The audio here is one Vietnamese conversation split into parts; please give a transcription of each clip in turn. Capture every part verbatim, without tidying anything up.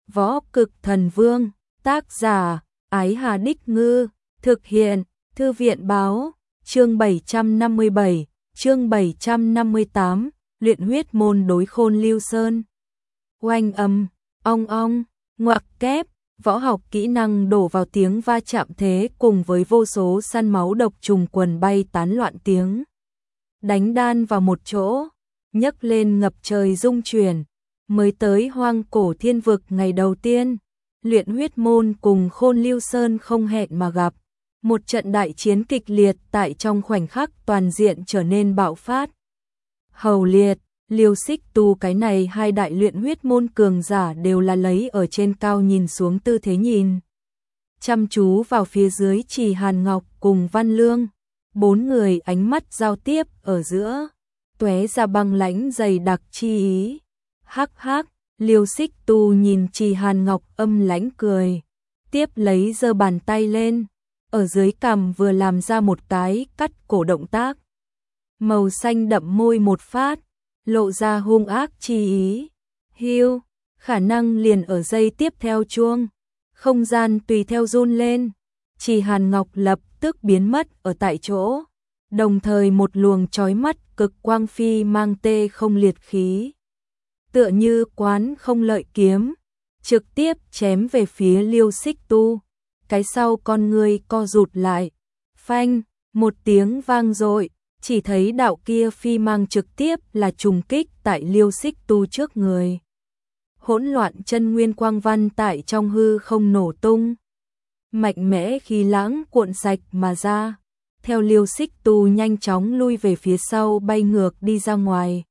Võ Cực Thần Vương, tác giả, Ái Hà Đích Ngư, thực hiện, Thư viện Báo, chương bảy trăm năm mươi bảy, chương bảy trăm năm mươi tám, luyện huyết môn đối Khôn Lưu Sơn. Oanh âm, ong ong, ngoặc kép, võ học kỹ năng đổ vào tiếng va chạm thế cùng với vô số săn máu độc trùng quần bay tán loạn tiếng. Đánh đan vào một chỗ, nhấc lên ngập trời rung chuyển, mới tới hoang cổ thiên vực ngày đầu tiên, luyện huyết môn cùng Khôn Lưu Sơn không hẹn mà gặp. Một trận đại chiến kịch liệt tại trong khoảnh khắc toàn diện trở nên bạo phát. Hầu Liệt, Liêu Xích Tu cái này hai đại luyện huyết môn cường giả đều là lấy ở trên cao nhìn xuống tư thế nhìn. Chăm chú vào phía dưới Trì Hàn Ngọc cùng Văn Lương, bốn người ánh mắt giao tiếp ở giữa, tóe ra băng lãnh dày đặc chi ý. Hắc hắc, Liêu Xích Tu nhìn Trì Hàn Ngọc âm lãnh cười, tiếp lấy giơ bàn tay lên, ở dưới cằm vừa làm ra một cái cắt cổ động tác. Màu xanh đậm môi một phát, lộ ra hung ác chi ý. Hiu, khả năng liền ở giây tiếp theo chuông, không gian tùy theo run lên, Trì Hàn Ngọc lập tức biến mất ở tại chỗ, đồng thời một luồng chói mắt cực quang phi mang tê không liệt khí, tựa như quán không lợi kiếm, trực tiếp chém về phía Liêu Xích Tu. Cái sau con người co rụt lại, phanh, một tiếng vang dội, chỉ thấy đạo kia phi mang trực tiếp là trùng kích tại Liêu Xích Tu trước người. Hỗn loạn chân nguyên quang văn tại trong hư không nổ tung, mạnh mẽ khí lãng cuộn sạch mà ra, theo Liêu Xích Tu nhanh chóng lui về phía sau bay ngược đi ra ngoài.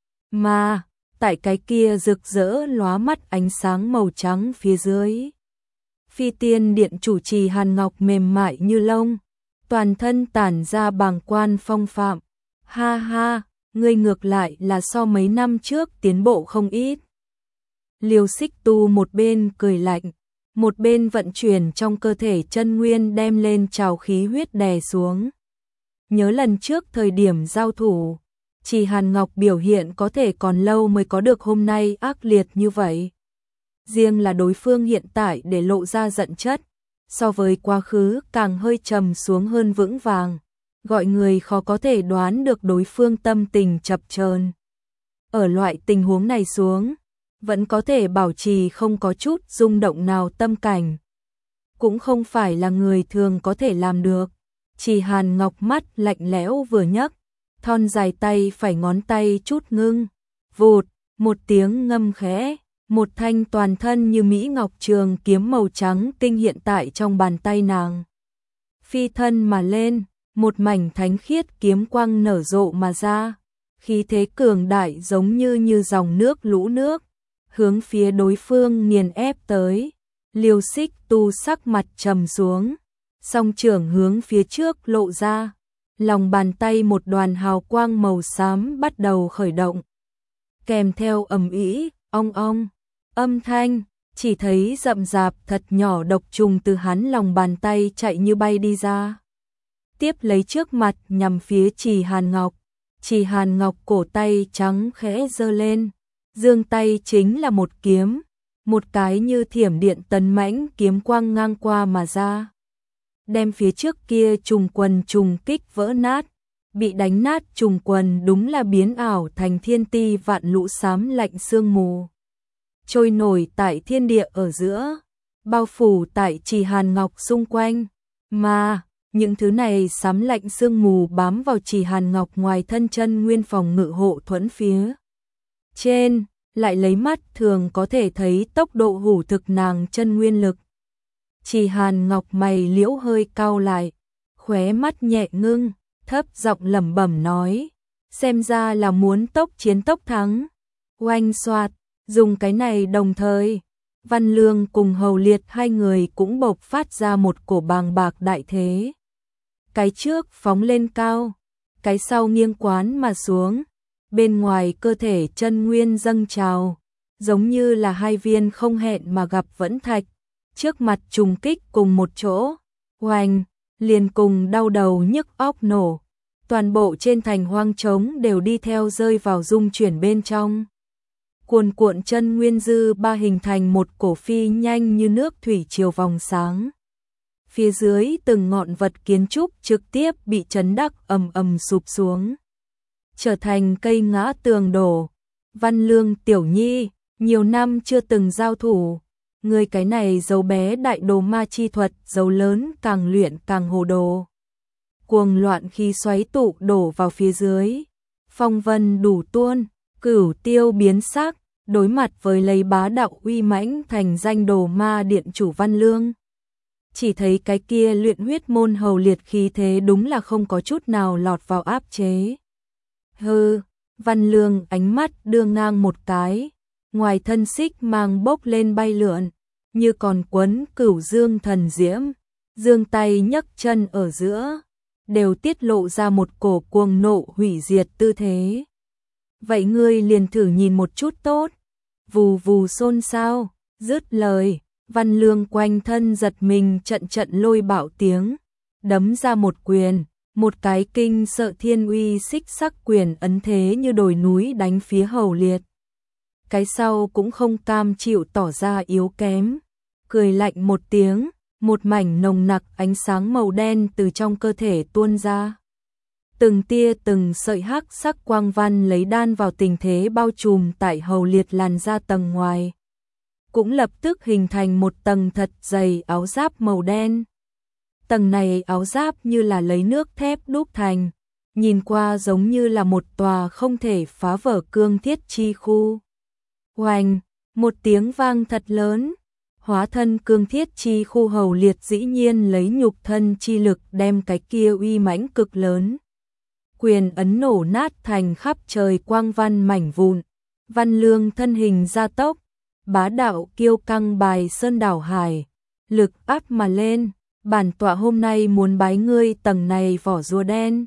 Mà, tại cái kia rực rỡ lóa mắt ánh sáng màu trắng phía dưới, Phi Tiên Điện chủ Trì Hàn Ngọc mềm mại như lông, toàn thân tản ra bàng quan phong phạm. Ha ha, ngươi ngược lại là so mấy năm trước tiến bộ không ít. Liêu Xích Tu một bên cười lạnh, một bên vận chuyển trong cơ thể chân nguyên đem lên trào khí huyết đè xuống. Nhớ lần trước thời điểm giao thủ, Trì Hàn Ngọc biểu hiện có thể còn lâu mới có được hôm nay ác liệt như vậy. Riêng là đối phương hiện tại để lộ ra giận chất, so với quá khứ càng hơi trầm xuống hơn vững vàng, gọi người khó có thể đoán được đối phương tâm tình chập chờn. Ở loại tình huống này xuống, vẫn có thể bảo trì không có chút rung động nào tâm cảnh, cũng không phải là người thường có thể làm được. Trì Hàn Ngọc mắt lạnh lẽo vừa nhấc, thon dài tay phải ngón tay chút ngưng, vụt, một tiếng ngâm khẽ, một thanh toàn thân như mỹ ngọc trường kiếm màu trắng tinh hiện tại trong bàn tay nàng. Phi thân mà lên, một mảnh thánh khiết kiếm quang nở rộ mà ra, khí thế cường đại giống như như dòng nước lũ nước, hướng phía đối phương nghiền ép tới. Liêu Xích Tu sắc mặt trầm xuống, song trưởng hướng phía trước lộ ra, lòng bàn tay một đoàn hào quang màu xám bắt đầu khởi động, kèm theo ầm ĩ, ong ong âm thanh, chỉ thấy rậm rạp thật nhỏ độc trùng từ hắn lòng bàn tay chạy như bay đi ra, tiếp lấy trước mặt nhằm phía Trì Hàn Ngọc. Trì Hàn Ngọc cổ tay trắng khẽ giơ lên, giương tay chính là một kiếm, một cái như thiểm điện tấn mãnh kiếm quang ngang qua mà ra, đem phía trước kia trùng quần trùng kích vỡ nát. Bị đánh nát trùng quần đúng là biến ảo thành thiên ti vạn lũ xám lạnh sương mù, trôi nổi tại thiên địa ở giữa, bao phủ tại Trì Hàn Ngọc xung quanh. Mà những thứ này xám lạnh sương mù bám vào Trì Hàn Ngọc ngoài thân chân nguyên phòng ngự hộ thuẫn phía trên, lại lấy mắt thường có thể thấy tốc độ hủ thực nàng chân nguyên lực. Trì Hàn Ngọc mày liễu hơi cau lại, khóe mắt nhẹ ngưng, thấp giọng lẩm bẩm nói, xem ra là muốn tốc chiến tốc thắng. Oanh xoạt, dùng cái này đồng thời, Văn Lương cùng Hầu Liệt hai người cũng bộc phát ra một cổ bàng bạc đại thế. Cái trước phóng lên cao, cái sau nghiêng quán mà xuống, bên ngoài cơ thể chân nguyên dâng trào, giống như là hai viên không hẹn mà gặp vẫn thạch, trước mặt trùng kích cùng một chỗ, oanh, liền cùng đau đầu nhức óc nổ. Toàn bộ trên thành hoang trống đều đi theo rơi vào rung chuyển bên trong. cuồn cuộn chân nguyên dư ba hình thành một cổ phi nhanh như nước thủy triều vòng sáng. Phía dưới từng ngọn vật kiến trúc trực tiếp bị chấn đắc ầm ầm sụp xuống, trở thành cây ngã tường đổ. Văn Lương tiểu nhi, nhiều năm chưa từng giao thủ, người cái này giấu bé đại đồ ma chi thuật, giấu lớn càng luyện càng hồ đồ. Cuồng loạn khí xoáy tụ đổ vào phía dưới, phong vân đủ tuôn, cửu tiêu biến sắc, đối mặt với lấy bá đạo uy mãnh thành danh đồ ma điện chủ Văn Lương. Chỉ thấy cái kia luyện huyết môn hầu liệt khí thế đúng là không có chút nào lọt vào áp chế. Hừ, Văn Lương ánh mắt đưa ngang một cái, ngoài thân xích mang bốc lên bay lượn, như còn quấn cửu dương thần diễm, dương tay nhấc chân ở giữa, đều tiết lộ ra một cổ cuồng nộ hủy diệt tư thế. Vậy ngươi liền thử nhìn một chút tốt. Vù vù xôn xao, dứt lời, Văn Lương quanh thân giật mình trận trận lôi bạo tiếng, đấm ra một quyền, một cái kinh sợ thiên uy xích sắc quyền ấn thế như đồi núi đánh phía hầu liệt. Cái sau cũng không cam chịu tỏ ra yếu kém, cười lạnh một tiếng, một mảnh nồng nặc ánh sáng màu đen từ trong cơ thể tuôn ra. Từng tia từng sợi hắc sắc quang văn lấy đan vào tình thế bao trùm tại hầu liệt làn da tầng ngoài. Cũng lập tức hình thành một tầng thật dày áo giáp màu đen. Tầng này áo giáp như là lấy nước thép đúc thành, nhìn qua giống như là một tòa không thể phá vỡ cương thiết chi khu. Oanh, một tiếng vang thật lớn, hóa thân cương thiết chi khu hầu liệt dĩ nhiên lấy nhục thân chi lực đem cái kia uy mãnh cực lớn. Quyền ấn nổ nát thành khắp trời quang văn mảnh vụn. Văn Lương thân hình gia tốc, bá đạo kiêu căng bài sơn đảo hải, lực áp mà lên, bản tọa hôm nay muốn bái ngươi tầng này vỏ rùa đen.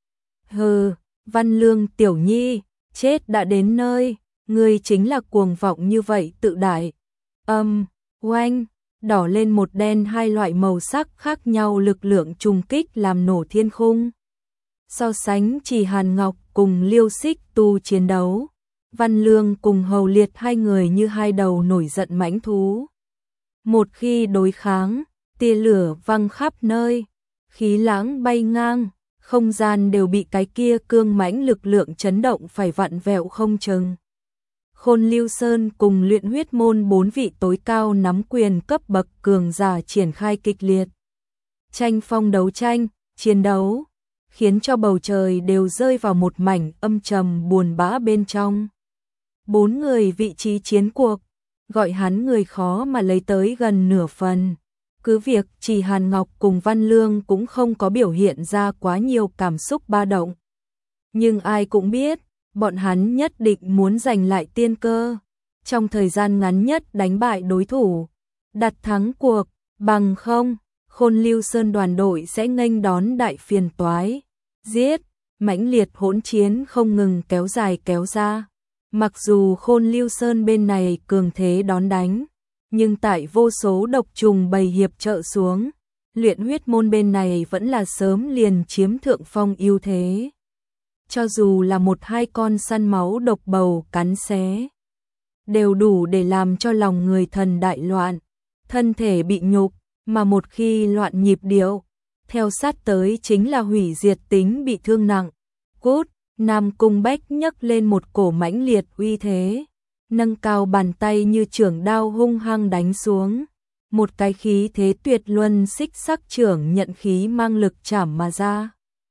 Hừ, Văn Lương tiểu nhi, chết đã đến nơi, ngươi chính là cuồng vọng như vậy tự đại. Âm, oanh, đỏ lên một đen hai loại màu sắc khác nhau lực lượng trùng kích làm nổ thiên khung. So sánh chỉ Hàn Ngọc cùng Liêu Xích Tu chiến đấu, Văn Lương cùng hầu liệt hai người như hai đầu nổi giận mãnh thú. Một khi đối kháng, tia lửa văng khắp nơi, khí lãng bay ngang, không gian đều bị cái kia cương mãnh lực lượng chấn động phải vặn vẹo không chừng. Khôn Lưu Sơn cùng luyện huyết môn bốn vị tối cao nắm quyền cấp bậc cường giả triển khai kịch liệt. Tranh phong đấu tranh, chiến đấu, khiến cho bầu trời đều rơi vào một mảnh âm trầm buồn bã bên trong. Bốn người vị trí chiến cuộc, gọi hắn người khó mà lấy tới gần nửa phần. Cứ việc chỉ Hàn Ngọc cùng Văn Lương cũng không có biểu hiện ra quá nhiều cảm xúc ba động. Nhưng ai cũng biết, bọn hắn nhất định muốn giành lại tiên cơ, trong thời gian ngắn nhất đánh bại đối thủ, đặt thắng cuộc, bằng không, Khôn Lưu Sơn đoàn đội sẽ nghênh đón đại phiền toái. Giết, mãnh liệt hỗn chiến không ngừng kéo dài kéo ra. Mặc dù Khôn Lưu Sơn bên này cường thế đón đánh, nhưng tại vô số độc trùng bầy hiệp trợ xuống, luyện huyết môn bên này vẫn là sớm liền chiếm thượng phong ưu thế. Cho dù là một hai con săn máu độc bầu cắn xé, đều đủ để làm cho lòng người thần đại loạn, thân thể bị nhục, mà một khi loạn nhịp điệu, theo sát tới chính là hủy diệt tính bị thương nặng. Cút, Nam Cung Bách nhấc lên một cổ mãnh liệt uy thế, nâng cao bàn tay như chưởng đao hung hăng đánh xuống. Một cái khí thế tuyệt luân xích sắc chưởng nhận khí mang lực chảm mà ra.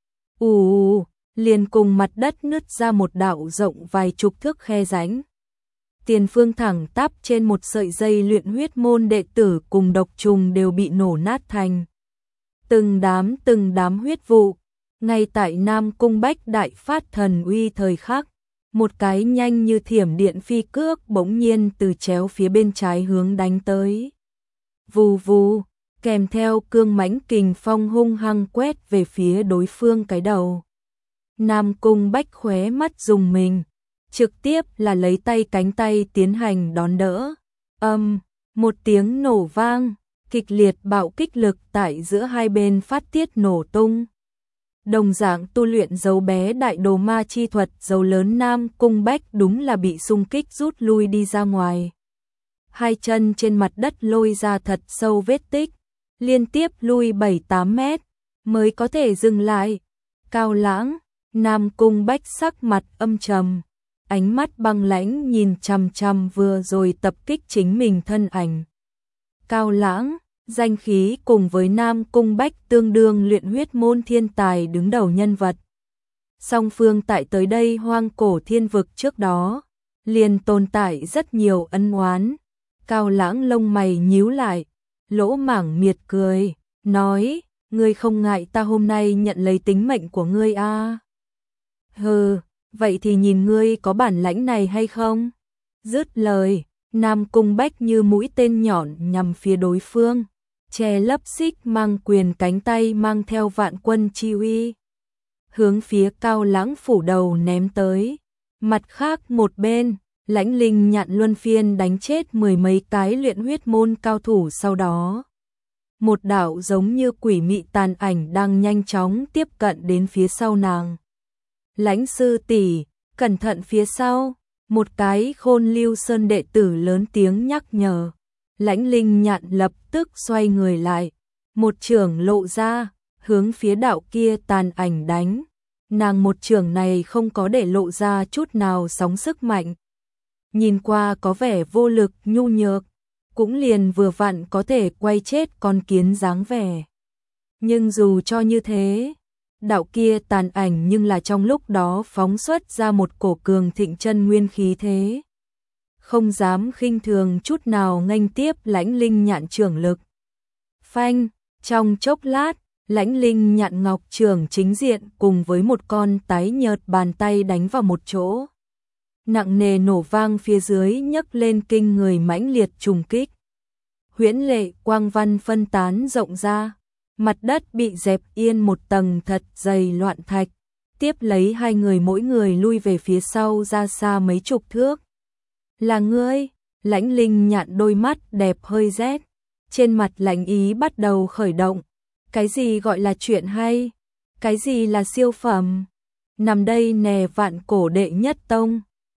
Ù, liền cùng mặt đất nứt ra một đạo rộng vài chục thước khe rãnh. Tiền phương thẳng tắp trên một sợi dây luyện huyết môn đệ tử cùng độc trùng đều bị nổ nát thành từng đám từng đám huyết vụ. Ngay tại Nam Cung Bách đại phát thần uy thời khắc, một cái nhanh như thiểm điện phi cước bỗng nhiên từ chéo phía bên trái hướng đánh tới. Vù vù, kèm theo cương mãnh kình phong hung hăng quét về phía đối phương cái đầu. Nam Cung Bách khóe mắt rùng mình, trực tiếp là lấy tay cánh tay tiến hành đón đỡ. Âm, một tiếng nổ vang, kịch liệt bạo kích lực tại giữa hai bên phát tiết nổ tung. Đồng dạng tu luyện dấu bé đại đồ ma chi thuật, dấu lớn Nam Cung Bách đúng là bị xung kích rút lui đi ra ngoài. Hai chân trên mặt đất lôi ra thật sâu vết tích, liên tiếp lui bảy tám mét, mới có thể dừng lại. Cao Lãng, Nam Cung Bách sắc mặt âm trầm, ánh mắt băng lãnh nhìn chằm chằm vừa rồi tập kích chính mình thân ảnh. Cao Lãng, danh khí cùng với Nam Cung Bách tương đương luyện huyết môn thiên tài đứng đầu nhân vật. Song phương tại tới đây hoang cổ thiên vực trước đó, liền tồn tại rất nhiều ân oán. Cao Lãng lông mày nhíu lại, lỗ mảng miệt cười, nói, ngươi không ngại ta hôm nay nhận lấy tính mệnh của ngươi a? À? Hừ, vậy thì nhìn ngươi có bản lãnh này hay không? Dứt lời, Nam Cung Bách như mũi tên nhọn nhằm phía đối phương, che lấp xích mang quyền cánh tay mang theo vạn quân chi uy, hướng phía Cao Lãng phủ đầu ném tới. Mặt khác một bên, Lãnh Linh Nhạn luân phiên đánh chết mười mấy cái luyện huyết môn cao thủ, sau đó một đạo giống như quỷ mị tàn ảnh đang nhanh chóng tiếp cận đến phía sau nàng. Lãnh sư tỷ, cẩn thận phía sau, một cái Khôn Lưu Sơn đệ tử lớn tiếng nhắc nhở. Lãnh Linh Nhạn lập tức xoay người lại, một chưởng lộ ra, hướng phía đạo kia tàn ảnh đánh. Nàng một chưởng này không có để lộ ra chút nào sóng sức mạnh, nhìn qua có vẻ vô lực nhu nhược, cũng liền vừa vặn có thể quay chết con kiến dáng vẻ. Nhưng dù cho như thế, đạo kia tàn ảnh nhưng là trong lúc đó phóng xuất ra một cổ cường thịnh chân nguyên khí thế, không dám khinh thường chút nào nghênh tiếp Lãnh Linh Nhạn chưởng lực. Phanh, trong chốc lát, Lãnh Linh Nhạn ngọc chưởng chính diện cùng với một con tái nhợt bàn tay đánh vào một chỗ. Nặng nề nổ vang phía dưới nhấc lên kinh người mãnh liệt trùng kích. Huyễn lệ quang văn phân tán rộng ra, mặt đất bị dẹp yên một tầng thật dày loạn thạch, tiếp lấy hai người mỗi người lui về phía sau ra xa mấy chục thước. Là ngươi? Lãnh Linh Nhạn đôi mắt đẹp hơi rét, trên mặt lãnh ý bắt đầu khởi động. Cái gì gọi là chuyện hay? Cái gì là siêu phẩm? Nằm đây nè vạn cổ đệ nhất tông,